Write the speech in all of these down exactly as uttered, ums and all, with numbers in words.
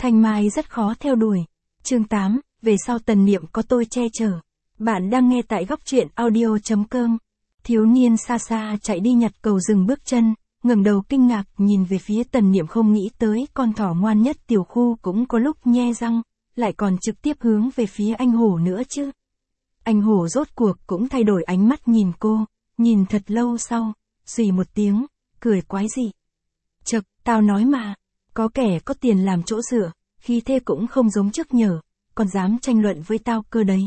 Thanh Mai rất khó theo đuổi. Chương tám, về sau Tần Niệm có tôi che chở. Bạn đang nghe tại góc truyện audio chấm com. Thiếu niên xa xa chạy đi nhặt cầu dừng bước chân, ngẩng đầu kinh ngạc nhìn về phía Tần Niệm, không nghĩ tới con thỏ ngoan nhất tiểu khu cũng có lúc nhe răng, lại còn trực tiếp hướng về phía anh hổ nữa chứ. Anh hổ rốt cuộc cũng thay đổi ánh mắt nhìn cô, nhìn thật lâu sau, xì một tiếng, cười quái dị. Chậc, tao nói mà, có kẻ có tiền làm chỗ dựa, khí thế cũng không giống trước nhở, còn dám tranh luận với tao cơ đấy.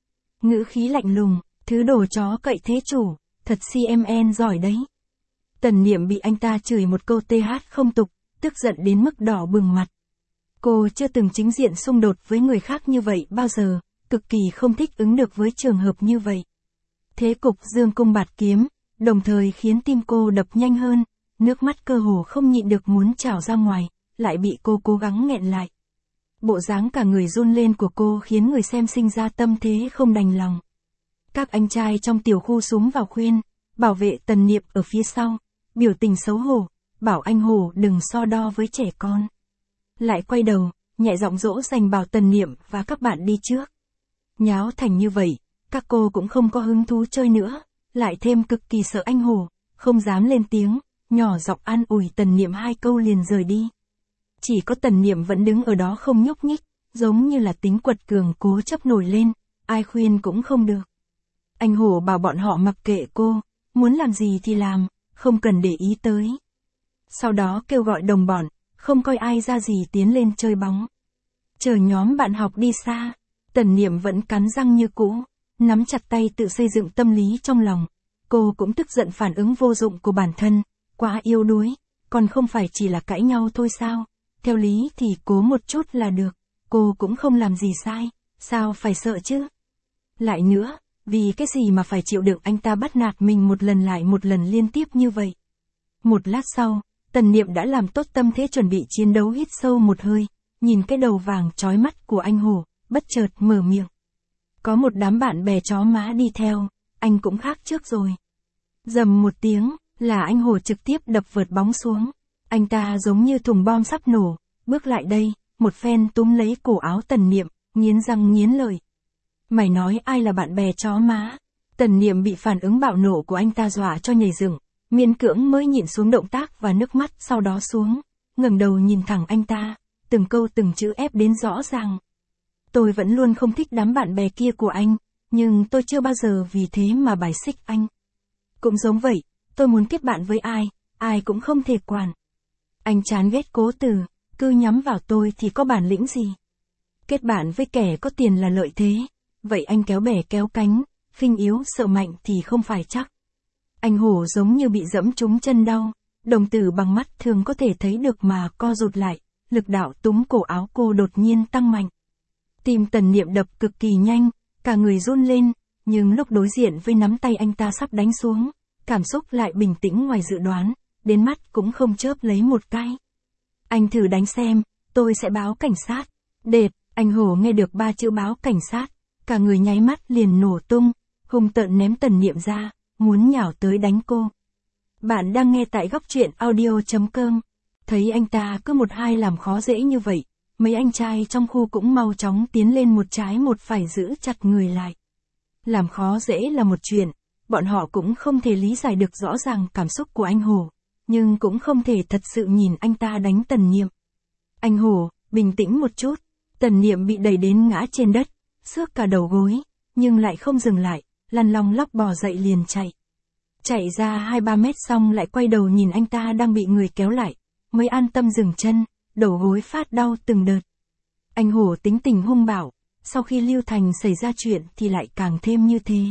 Ngữ khí lạnh lùng, thứ đồ chó cậy thế chủ, thật xê em en giỏi đấy. Tần Niệm bị anh ta chửi một câu th không tục, tức giận đến mức đỏ bừng mặt. Cô chưa từng chính diện xung đột với người khác như vậy bao giờ, cực kỳ không thích ứng được với trường hợp như vậy. Thế cục dương cung bạt kiếm, đồng thời khiến tim cô đập nhanh hơn, nước mắt cơ hồ không nhịn được muốn trào ra ngoài, lại bị cô cố gắng nghẹn lại. Bộ dáng cả người run lên của cô khiến người xem sinh ra tâm thế không đành lòng. Các anh trai trong tiểu khu xúm vào khuyên, bảo vệ Tần Niệm ở phía sau, biểu tình xấu hổ, bảo anh hổ đừng so đo với trẻ con. Lại quay đầu, nhẹ giọng dỗ dành bảo Tần Niệm và các bạn đi trước. Nháo thành như vậy, các cô cũng không có hứng thú chơi nữa, lại thêm cực kỳ sợ anh hổ, không dám lên tiếng, nhỏ giọng an ủi Tần Niệm hai câu liền rời đi. Chỉ có Tần Niệm vẫn đứng ở đó không nhúc nhích, giống như là tính quật cường cố chấp nổi lên, ai khuyên cũng không được. Anh hổ bảo bọn họ mặc kệ cô, muốn làm gì thì làm, không cần để ý tới. Sau đó kêu gọi đồng bọn, không coi ai ra gì tiến lên chơi bóng. Chờ nhóm bạn học đi xa, Tần Niệm vẫn cắn răng như cũ, nắm chặt tay tự xây dựng tâm lý trong lòng. Cô cũng tức giận phản ứng vô dụng của bản thân, quá yếu đuối, còn không phải chỉ là cãi nhau thôi sao? Theo lý thì cố một chút là được, cô cũng không làm gì sai, sao phải sợ chứ? Lại nữa, vì cái gì mà phải chịu đựng anh ta bắt nạt mình một lần lại một lần liên tiếp như vậy? Một lát sau, Tần Niệm đã làm tốt tâm thế chuẩn bị chiến đấu, hít sâu một hơi, nhìn cái đầu vàng chói mắt của anh hổ, bất chợt mở miệng. Có một đám bạn bè chó má đi theo, anh cũng khác trước rồi. Dầm một tiếng, là anh hổ trực tiếp đập vợt bóng xuống. Anh ta giống như thùng bom sắp nổ, bước lại đây, một phen túm lấy cổ áo Tần Niệm, nghiến răng nghiến lợi. Mày nói ai là bạn bè chó má? Tần Niệm bị phản ứng bạo nộ của anh ta dọa cho nhảy dựng, miễn cưỡng mới nhịn xuống động tác và nước mắt sau đó xuống, ngẩng đầu nhìn thẳng anh ta, từng câu từng chữ ép đến rõ ràng. Tôi vẫn luôn không thích đám bạn bè kia của anh, nhưng tôi chưa bao giờ vì thế mà bài xích anh. Cũng giống vậy, tôi muốn kết bạn với ai, ai cũng không thể quản. Anh chán ghét Cố Từ, cứ nhắm vào tôi thì có bản lĩnh gì? Kết bạn với kẻ có tiền là lợi thế, vậy anh kéo bè kéo cánh, khinh yếu sợ mạnh thì không phải chắc. Anh hổ giống như bị dẫm trúng chân đau, đồng tử bằng mắt thường có thể thấy được mà co rụt lại, lực đạo túm cổ áo cô đột nhiên tăng mạnh. Tim Tần Niệm đập cực kỳ nhanh, cả người run lên, nhưng lúc đối diện với nắm tay anh ta sắp đánh xuống, cảm xúc lại bình tĩnh ngoài dự đoán, đến mắt cũng không chớp lấy một cái. Anh thử đánh xem, tôi sẽ báo cảnh sát. Đệt, anh hổ nghe được ba chữ báo cảnh sát, cả người nháy mắt liền nổ tung, hung tợn ném Tần Niệm ra, muốn nhào tới đánh cô. Bạn đang nghe tại góc truyện audio chấm com. Thấy anh ta cứ một hai làm khó dễ như vậy, mấy anh trai trong khu cũng mau chóng tiến lên một trái một phải giữ chặt người lại. Làm khó dễ là một chuyện, bọn họ cũng không thể lý giải được rõ ràng cảm xúc của anh hổ, nhưng cũng không thể thật sự nhìn anh ta đánh Tần Niệm. Anh hổ, bình tĩnh một chút. Tần Niệm bị đẩy đến ngã trên đất, xước cả đầu gối, nhưng lại không dừng lại, lăn long lóc bò dậy liền chạy. Chạy ra hai ba mét xong lại quay đầu nhìn anh ta đang bị người kéo lại, mới an tâm dừng chân, đầu gối phát đau từng đợt. Anh hổ tính tình hung bạo, sau khi Lưu Thành xảy ra chuyện thì lại càng thêm như thế.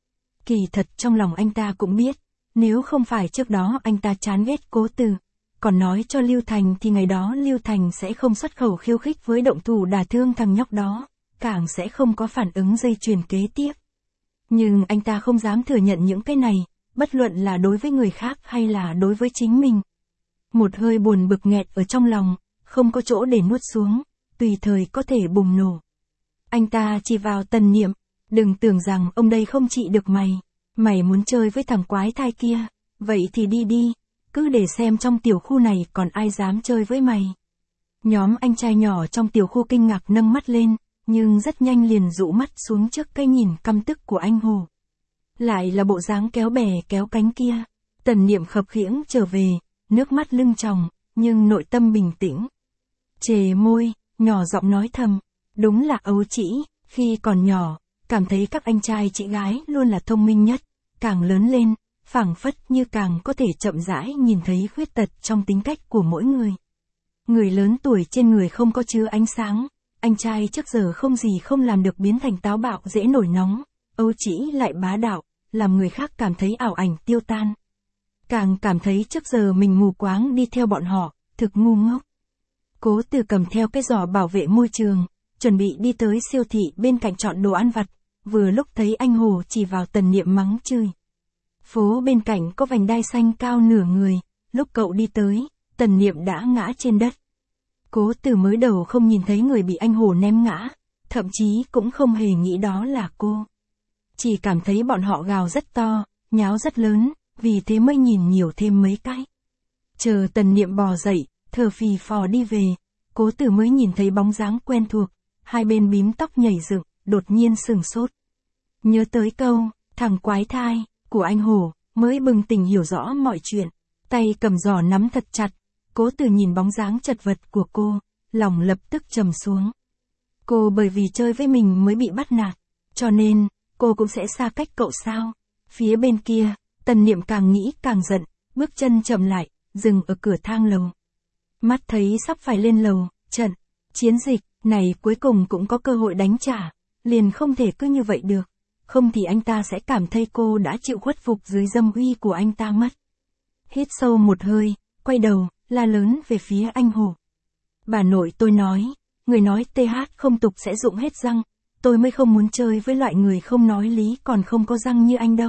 Kỳ thật trong lòng anh ta cũng biết, nếu không phải trước đó anh ta chán ghét Cố Từ, còn nói cho Lưu Thành thì ngày đó Lưu Thành sẽ không xuất khẩu khiêu khích với động thủ đả thương thằng nhóc đó, càng sẽ không có phản ứng dây chuyền kế tiếp. Nhưng anh ta không dám thừa nhận những cái này, bất luận là đối với người khác hay là đối với chính mình. Một hơi buồn bực nghẹt ở trong lòng, không có chỗ để nuốt xuống, tùy thời có thể bùng nổ. Anh ta chỉ vào Tần Niệm, đừng tưởng rằng ông đây không trị được mày, mày muốn chơi với thằng quái thai kia, vậy thì đi đi, cứ để xem trong tiểu khu này còn ai dám chơi với mày. Nhóm anh trai nhỏ trong tiểu khu kinh ngạc nâng mắt lên, nhưng rất nhanh liền dụ mắt xuống trước cái nhìn căm tức của anh Hồ. Lại là bộ dáng kéo bè kéo cánh kia. Tần Niệm khập khiễng trở về, nước mắt lưng tròng, nhưng nội tâm bình tĩnh. Chề môi, nhỏ giọng nói thầm, đúng là ấu trĩ, khi còn nhỏ, cảm thấy các anh trai chị gái luôn là thông minh nhất, càng lớn lên, phảng phất như càng có thể chậm rãi nhìn thấy khuyết tật trong tính cách của mỗi người. Người lớn tuổi trên người không có chứa ánh sáng, anh trai trước giờ không gì không làm được biến thành táo bạo dễ nổi nóng, ấu trĩ lại bá đạo, làm người khác cảm thấy ảo ảnh tiêu tan. Càng cảm thấy trước giờ mình mù quáng đi theo bọn họ, thực ngu ngốc. Cố Từ cầm theo cái giỏ bảo vệ môi trường, chuẩn bị đi tới siêu thị bên cạnh chọn đồ ăn vặt, vừa lúc thấy anh Hồ chỉ vào Tần Niệm mắng chửi. Phố bên cạnh có vành đai xanh cao nửa người, lúc cậu đi tới, Tần Niệm đã ngã trên đất. Cố Từ mới đầu không nhìn thấy người bị anh Hồ ném ngã, thậm chí cũng không hề nghĩ đó là cô. Chỉ cảm thấy bọn họ gào rất to, nháo rất lớn, vì thế mới nhìn nhiều thêm mấy cái. Chờ Tần Niệm bò dậy, thở phì phò đi về, Cố Từ mới nhìn thấy bóng dáng quen thuộc, hai bên bím tóc nhảy dựng, đột nhiên sửng sốt. Nhớ tới câu, thằng quái thai, của anh Hồ, mới bừng tỉnh hiểu rõ mọi chuyện, tay cầm giỏ nắm thật chặt, Cố Từ nhìn bóng dáng chật vật của cô, lòng lập tức trầm xuống. Cô bởi vì chơi với mình mới bị bắt nạt, cho nên, cô cũng sẽ xa cách cậu sao? Phía bên kia, Tần Niệm càng nghĩ càng giận, bước chân chậm lại, dừng ở cửa thang lầu. Mắt thấy sắp phải lên lầu, trận, chiến dịch, này cuối cùng cũng có cơ hội đánh trả, liền không thể cứ như vậy được, không thì anh ta sẽ cảm thấy cô đã chịu khuất phục dưới dâm uy của anh ta mất. Hít sâu một hơi, quay đầu, la lớn về phía anh Hồ. Bà nội tôi nói, người nói th không tục sẽ rụng hết răng, tôi mới không muốn chơi với loại người không nói lý còn không có răng như anh đâu.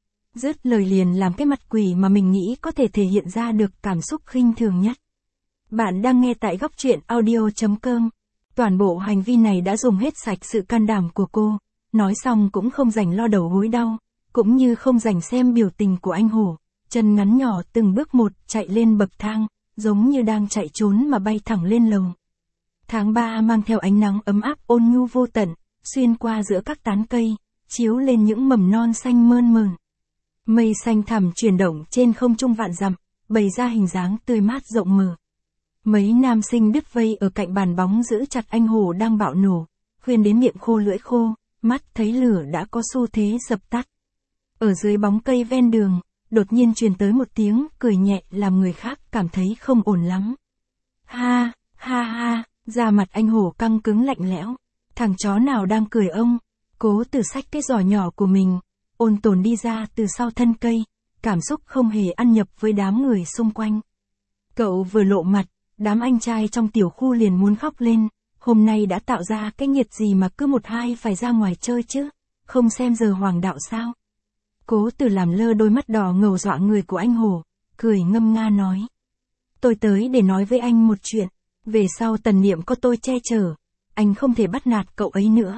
Dứt lời liền làm cái mặt quỷ mà mình nghĩ có thể thể hiện ra được cảm xúc khinh thường nhất. Bạn đang nghe tại góc truyện audio chấm com. Toàn bộ hành vi này đã dùng hết sạch sự can đảm của cô, nói xong cũng không rảnh lo đầu gối đau, cũng như không rảnh xem biểu tình của anh Hồ, chân ngắn nhỏ từng bước một chạy lên bậc thang, giống như đang chạy trốn mà bay thẳng lên lầu. Tháng ba mang theo ánh nắng ấm áp ôn nhu vô tận, xuyên qua giữa các tán cây, chiếu lên những mầm non xanh mơn mởn. Mây xanh thẳm chuyển động trên không trung vạn dặm, bày ra hình dáng tươi mát rộng mở. Mấy nam sinh đứt vây ở cạnh bàn bóng giữ chặt anh Hồ đang bạo nổ, khuyên đến miệng khô lưỡi khô, mắt thấy lửa đã có xu thế dập tắt. Ở dưới bóng cây ven đường, đột nhiên truyền tới một tiếng cười nhẹ làm người khác cảm thấy không ổn lắm. Ha, ha ha, da mặt anh Hồ căng cứng lạnh lẽo. Thằng chó nào đang cười ông? Cố Từ xách cái giỏ nhỏ của mình, ôn tồn đi ra từ sau thân cây, cảm xúc không hề ăn nhập với đám người xung quanh. Cậu vừa lộ mặt, đám anh trai trong tiểu khu liền muốn khóc lên, hôm nay đã tạo ra cái nghiệt gì mà cứ một hai phải ra ngoài chơi chứ, không xem giờ hoàng đạo sao? Cố Từ làm lơ đôi mắt đỏ ngầu dọa người của anh Hồ, cười ngâm nga nói. Tôi tới để nói với anh một chuyện, về sau Tần Niệm có tôi che chở, anh không thể bắt nạt cậu ấy nữa.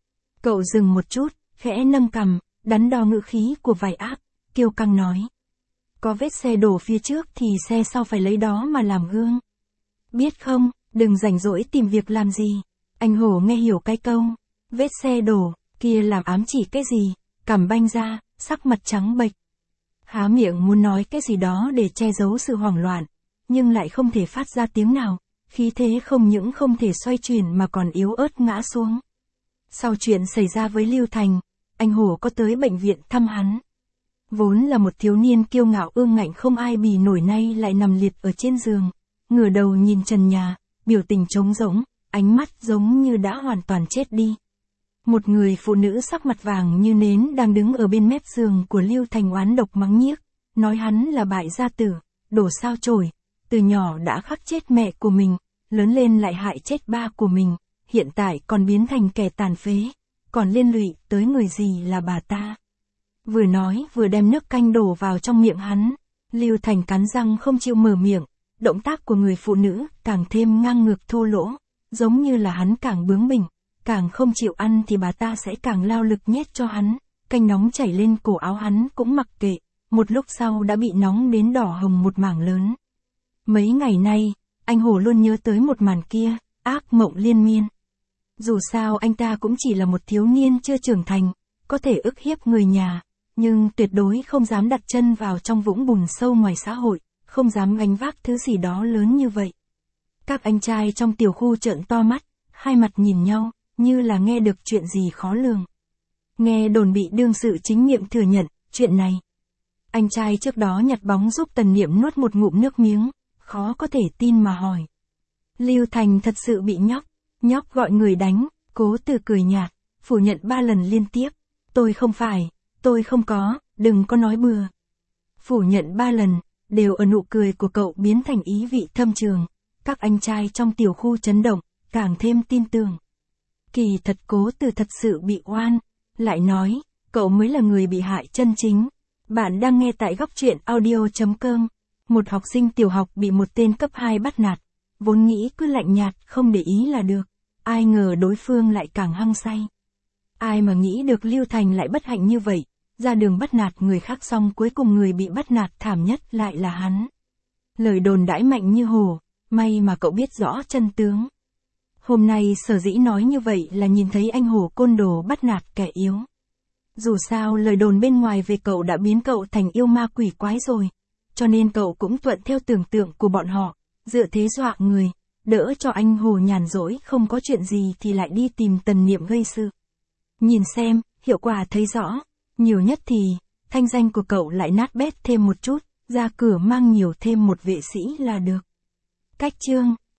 Cậu dừng một chút, khẽ nâng cằm, đắn đo ngữ khí của vài ác, kiêu căng nói. Có vết xe đổ phía trước thì xe sau phải lấy đó mà làm gương. Biết không, đừng rảnh rỗi tìm việc làm gì. Anh Hồ nghe hiểu cái câu, vết xe đổ, kia làm ám chỉ cái gì, cằm banh ra, sắc mặt trắng bệch. Há miệng muốn nói cái gì đó để che giấu sự hoảng loạn, nhưng lại không thể phát ra tiếng nào, khí thế không những không thể xoay chuyển mà còn yếu ớt ngã xuống. Sau chuyện xảy ra với Lưu Thành, anh Hồ có tới bệnh viện thăm hắn. Vốn là một thiếu niên kiêu ngạo ương ngạnh không ai bì nổi nay lại nằm liệt ở trên giường, ngửa đầu nhìn trần nhà, biểu tình trống rỗng, ánh mắt giống như đã hoàn toàn chết đi. Một người phụ nữ sắc mặt vàng như nến đang đứng ở bên mép giường của Lưu Thành oán độc mắng nhiếc, nói hắn là bại gia tử, đổ sao chổi, từ nhỏ đã khắc chết mẹ của mình, lớn lên lại hại chết ba của mình, hiện tại còn biến thành kẻ tàn phế, còn liên lụy tới người gì là bà ta. Vừa nói vừa đem nước canh đổ vào trong miệng hắn, Lưu Thành cắn răng không chịu mở miệng, động tác của người phụ nữ càng thêm ngang ngược thô lỗ, giống như là hắn càng bướng bỉnh, càng không chịu ăn thì bà ta sẽ càng lao lực nhét cho hắn, canh nóng chảy lên cổ áo hắn cũng mặc kệ, một lúc sau đã bị nóng đến đỏ hồng một mảng lớn. Mấy ngày nay, anh Hổ luôn nhớ tới một màn kia, ác mộng liên miên. Dù sao anh ta cũng chỉ là một thiếu niên chưa trưởng thành, có thể ức hiếp người nhà, nhưng tuyệt đối không dám đặt chân vào trong vũng bùn sâu ngoài xã hội, không dám gánh vác thứ gì đó lớn như vậy. Các anh trai trong tiểu khu trợn to mắt, hai mặt nhìn nhau, như là nghe được chuyện gì khó lường. Nghe đồn bị đương sự chính miệng thừa nhận, chuyện này. Anh trai trước đó nhặt bóng giúp Tần Niệm nuốt một ngụm nước miếng, khó có thể tin mà hỏi. Lưu Thành thật sự bị nhóc, nhóc gọi người đánh, Cố Từ cười nhạt, phủ nhận ba lần liên tiếp. Tôi không phải, tôi không có, đừng có nói bừa. Phủ nhận ba lần, đều ở nụ cười của cậu biến thành ý vị thâm trường. Các anh trai trong tiểu khu chấn động, càng thêm tin tưởng. Kỳ thật Cố Từ thật sự bị oan, lại nói, cậu mới là người bị hại chân chính. Bạn đang nghe tại góc truyện audio.com. Một học sinh tiểu học bị một tên cấp hai bắt nạt, vốn nghĩ cứ lạnh nhạt không để ý là được, ai ngờ đối phương lại càng hăng say. Ai mà nghĩ được Lưu Thành lại bất hạnh như vậy, ra đường bắt nạt người khác xong cuối cùng người bị bắt nạt thảm nhất lại là hắn. Lời đồn đãi mạnh như hồ, may mà cậu biết rõ chân tướng. Hôm nay sở dĩ nói như vậy là nhìn thấy anh Hổ côn đồ bắt nạt kẻ yếu. Dù sao lời đồn bên ngoài về cậu đã biến cậu thành yêu ma quỷ quái rồi, cho nên cậu cũng thuận theo tưởng tượng của bọn họ, dựa thế dọa người, đỡ cho anh Hổ nhàn rỗi không có chuyện gì thì lại đi tìm Tần Niệm gây sự. Nhìn xem, hiệu quả thấy rõ, nhiều nhất thì, thanh danh của cậu lại nát bét thêm một chút, ra cửa mang nhiều thêm một vệ sĩ là được. Cách chương